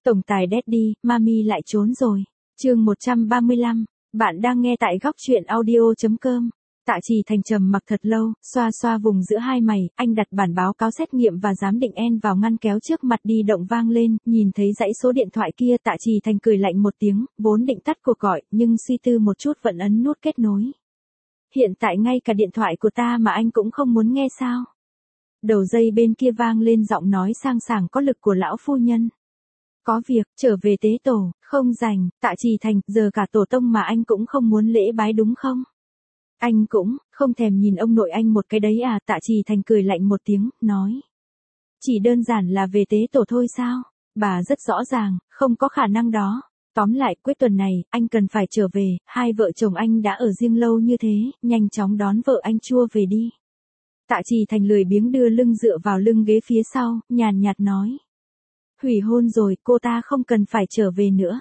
Tổng tài Daddy, Mami lại trốn rồi. Chương 135, bạn đang nghe tại góc truyện audio.com. Tạ Trì Thành trầm mặc thật lâu, xoa xoa vùng giữa hai mày, anh đặt bản báo cáo xét nghiệm và giám định N vào ngăn kéo trước mặt đi động vang lên, nhìn thấy dãy số điện thoại kia Tạ Trì Thành cười lạnh một tiếng, vốn định tắt cuộc gọi, nhưng suy tư một chút vẫn ấn nút kết nối. Hiện tại ngay cả điện thoại của ta mà anh cũng không muốn nghe sao? Đầu dây bên kia vang lên giọng nói sang sảng có lực của lão phu nhân. Có việc, trở về tế tổ, không rảnh, Tạ Trì Thành, giờ cả tổ tông mà anh cũng không muốn lễ bái đúng không? Anh cũng, không thèm nhìn ông nội anh một cái đấy à? Tạ Trì Thành cười lạnh một tiếng, nói. Chỉ đơn giản là về tế tổ thôi sao? Bà rất rõ ràng, không có khả năng đó. Tóm lại, cuối tuần này, anh cần phải trở về, hai vợ chồng anh đã ở riêng lâu như thế, nhanh chóng đón vợ anh Chua về đi. Tạ Trì Thành lười biếng đưa lưng dựa vào lưng ghế phía sau, nhàn nhạt nói. Hủy hôn rồi, cô ta không cần phải trở về nữa.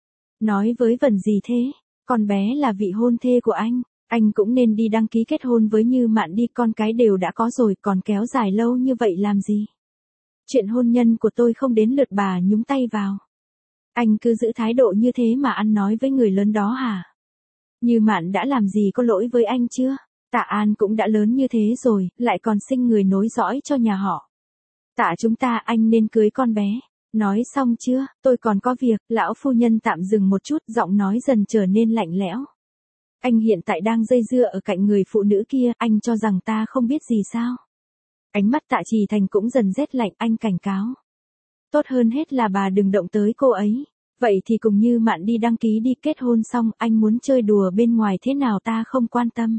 Nói với vẩn gì thế? Con bé là vị hôn thê của anh cũng nên đi đăng ký kết hôn với Như Mạn đi, con cái đều đã có rồi, còn kéo dài lâu như vậy làm gì? Chuyện hôn nhân của tôi không đến lượt bà nhúng tay vào. Anh cứ giữ thái độ như thế mà ăn nói với người lớn đó hả? Như Mạn đã làm gì có lỗi với anh chưa? Tạ An cũng đã lớn như thế rồi, lại còn sinh người nối dõi cho nhà họ. Tạ chúng ta, anh nên cưới con bé. Nói xong chưa, tôi còn có việc. Lão phu nhân tạm dừng một chút, giọng nói dần trở nên lạnh lẽo. Anh hiện tại đang dây dưa ở cạnh người phụ nữ kia, anh cho rằng ta không biết gì sao? Ánh mắt Tạ Trì Thành cũng dần rét lạnh, anh cảnh cáo. Tốt hơn hết là bà đừng động tới cô ấy. Vậy thì cùng Như Mạn đi đăng ký đi, kết hôn xong, anh muốn chơi đùa bên ngoài thế nào ta không quan tâm.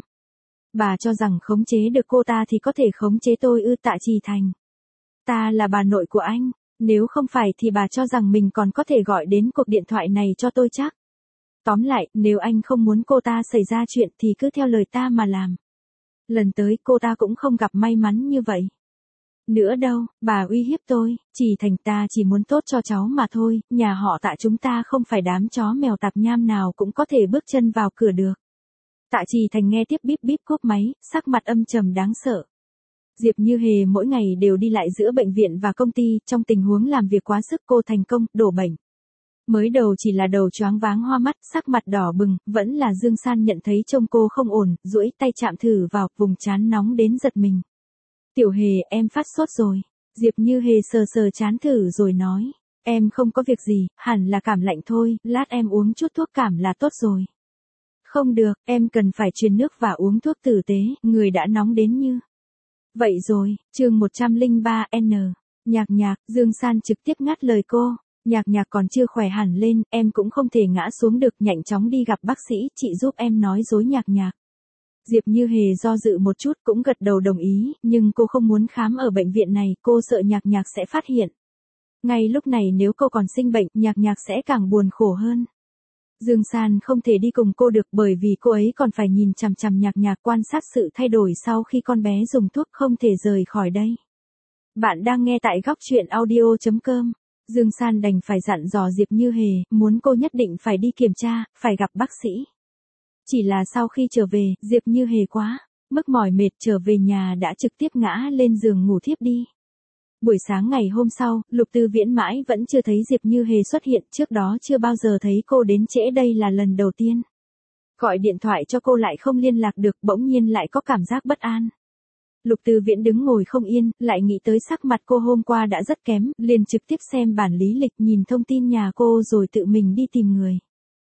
Bà cho rằng khống chế được cô ta thì có thể khống chế tôi ư? Tạ Trì Thành. Ta là bà nội của anh, nếu không phải thì bà cho rằng mình còn có thể gọi đến cuộc điện thoại này cho tôi chắc. Tóm lại, nếu anh không muốn cô ta xảy ra chuyện thì cứ theo lời ta mà làm. Lần tới cô ta cũng không gặp may mắn như vậy. Nữa đâu, bà uy hiếp tôi, Trì Thành, ta chỉ muốn tốt cho cháu mà thôi, nhà họ Tạ chúng ta không phải đám chó mèo tạp nham nào cũng có thể bước chân vào cửa được. Tạ Trì Thành nghe tiếp bíp bíp cúp máy, sắc mặt âm trầm đáng sợ. Diệp Như Hề mỗi ngày đều đi lại giữa bệnh viện và công ty, trong tình huống làm việc quá sức cô thành công, đổ bệnh. Mới đầu chỉ là đầu choáng váng hoa mắt, sắc mặt đỏ bừng, vẫn là Dương San nhận thấy trông cô không ổn, duỗi tay chạm thử vào, vùng trán nóng đến giật mình. Tiểu Hề, em phát sốt rồi. Diệp Như Hề sờ sờ trán thử rồi nói. Em không có việc gì, hẳn là cảm lạnh thôi, lát em uống chút thuốc cảm là tốt rồi. Không được, em cần phải truyền nước và uống thuốc tử tế, người đã nóng đến như. Vậy rồi, chương 103N. Nhạc, Dương San trực tiếp ngắt lời cô. Nhạc còn chưa khỏe hẳn lên, em cũng không thể ngã xuống được, nhanh chóng đi gặp bác sĩ, chị giúp em nói dối Nhạc. Diệp Như Hề do dự một chút cũng gật đầu đồng ý, nhưng cô không muốn khám ở bệnh viện này, cô sợ Nhạc sẽ phát hiện. Ngay lúc này nếu cô còn sinh bệnh, Nhạc sẽ càng buồn khổ hơn. Dương San không thể đi cùng cô được bởi vì cô ấy còn phải nhìn chằm chằm Nhạc quan sát sự thay đổi sau khi con bé dùng thuốc, không thể rời khỏi đây. Bạn đang nghe tại góc truyện audio.com. Dương San đành phải dặn dò Diệp Như Hề, muốn cô nhất định phải đi kiểm tra, phải gặp bác sĩ. Chỉ là sau khi trở về, Diệp Như Hề quá mức mỏi mệt, trở về nhà đã trực tiếp ngã lên giường ngủ thiếp đi. Buổi sáng ngày hôm sau, Lục Tư Viễn mãi vẫn chưa thấy Diệp Như Hề xuất hiện, trước đó chưa bao giờ thấy cô đến trễ, đây là lần đầu tiên. Gọi điện thoại cho cô lại không liên lạc được, bỗng nhiên lại có cảm giác bất an. Lục Tư Viễn đứng ngồi không yên, lại nghĩ tới sắc mặt cô hôm qua đã rất kém, liền trực tiếp xem bản lý lịch, nhìn thông tin nhà cô rồi tự mình đi tìm người.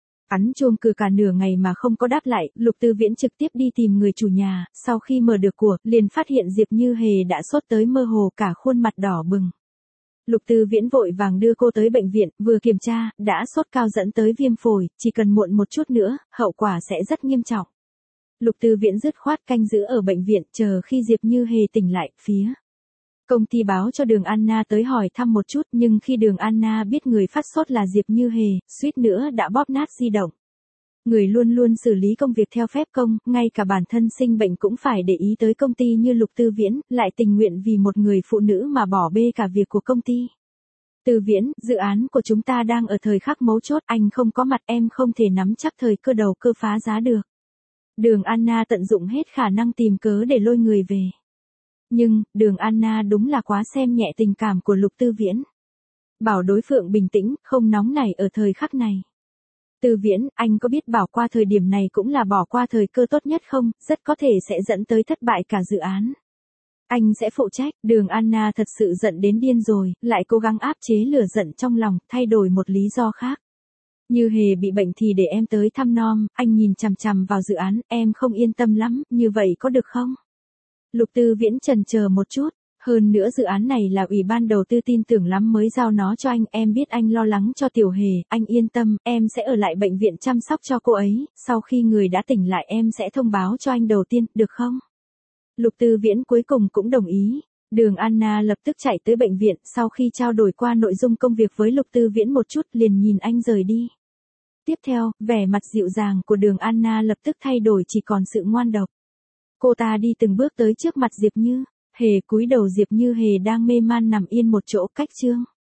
Ấn chuông cửa cả nửa ngày mà không có đáp lại, Lục Tư Viễn trực tiếp đi tìm người chủ nhà, sau khi mở được cửa, liền phát hiện Diệp Như Hề đã sốt tới mơ hồ, cả khuôn mặt đỏ bừng. Lục Tư Viễn vội vàng đưa cô tới bệnh viện, vừa kiểm tra, đã sốt cao dẫn tới viêm phổi, chỉ cần muộn một chút nữa, hậu quả sẽ rất nghiêm trọng. Lục Tư Viễn dứt khoát canh giữ ở bệnh viện, chờ khi Diệp Như Hề tỉnh lại, phía công ty báo cho Đường Anna tới hỏi thăm một chút, nhưng khi Đường Anna biết người phát sốt là Diệp Như Hề, suýt nữa đã bóp nát di động. Người luôn luôn xử lý công việc theo phép công, ngay cả bản thân sinh bệnh cũng phải để ý tới công ty như Lục Tư Viễn, lại tình nguyện vì một người phụ nữ mà bỏ bê cả việc của công ty. Tư Viễn, dự án của chúng ta đang ở thời khắc mấu chốt, anh không có mặt em không thể nắm chắc thời cơ đầu cơ phá giá được. Đường Anna tận dụng hết khả năng tìm cớ để lôi người về. Nhưng, Đường Anna đúng là quá xem nhẹ tình cảm của Lục Tư Viễn. Bảo đối phương bình tĩnh, không nóng nảy ở thời khắc này. Tư Viễn, anh có biết bỏ qua thời điểm này cũng là bỏ qua thời cơ tốt nhất không, rất có thể sẽ dẫn tới thất bại cả dự án. Anh sẽ phụ trách. Đường Anna thật sự giận đến điên rồi, lại cố gắng áp chế lửa giận trong lòng, thay đổi một lý do khác. Như Hề bị bệnh thì để em tới thăm nom, anh nhìn chằm chằm vào dự án, em không yên tâm lắm, như vậy có được không? Lục Tư Viễn chần chờ một chút, hơn nữa dự án này là ủy ban đầu tư tin tưởng lắm mới giao nó cho anh, em biết anh lo lắng cho Tiểu Hề, anh yên tâm, em sẽ ở lại bệnh viện chăm sóc cho cô ấy, sau khi người đã tỉnh lại em sẽ thông báo cho anh đầu tiên, được không? Lục Tư Viễn cuối cùng cũng đồng ý. Đường Anna lập tức chạy tới bệnh viện, sau khi trao đổi qua nội dung công việc với Lục Tư Viễn một chút liền nhìn anh rời đi. Tiếp theo, vẻ mặt dịu dàng của đường Anna lập tức thay đổi chỉ còn sự ngoan độc. Cô ta đi từng bước tới trước mặt Diệp Như. Hề cúi đầu, Diệp Như Hề đang mê man nằm yên một chỗ cách chương.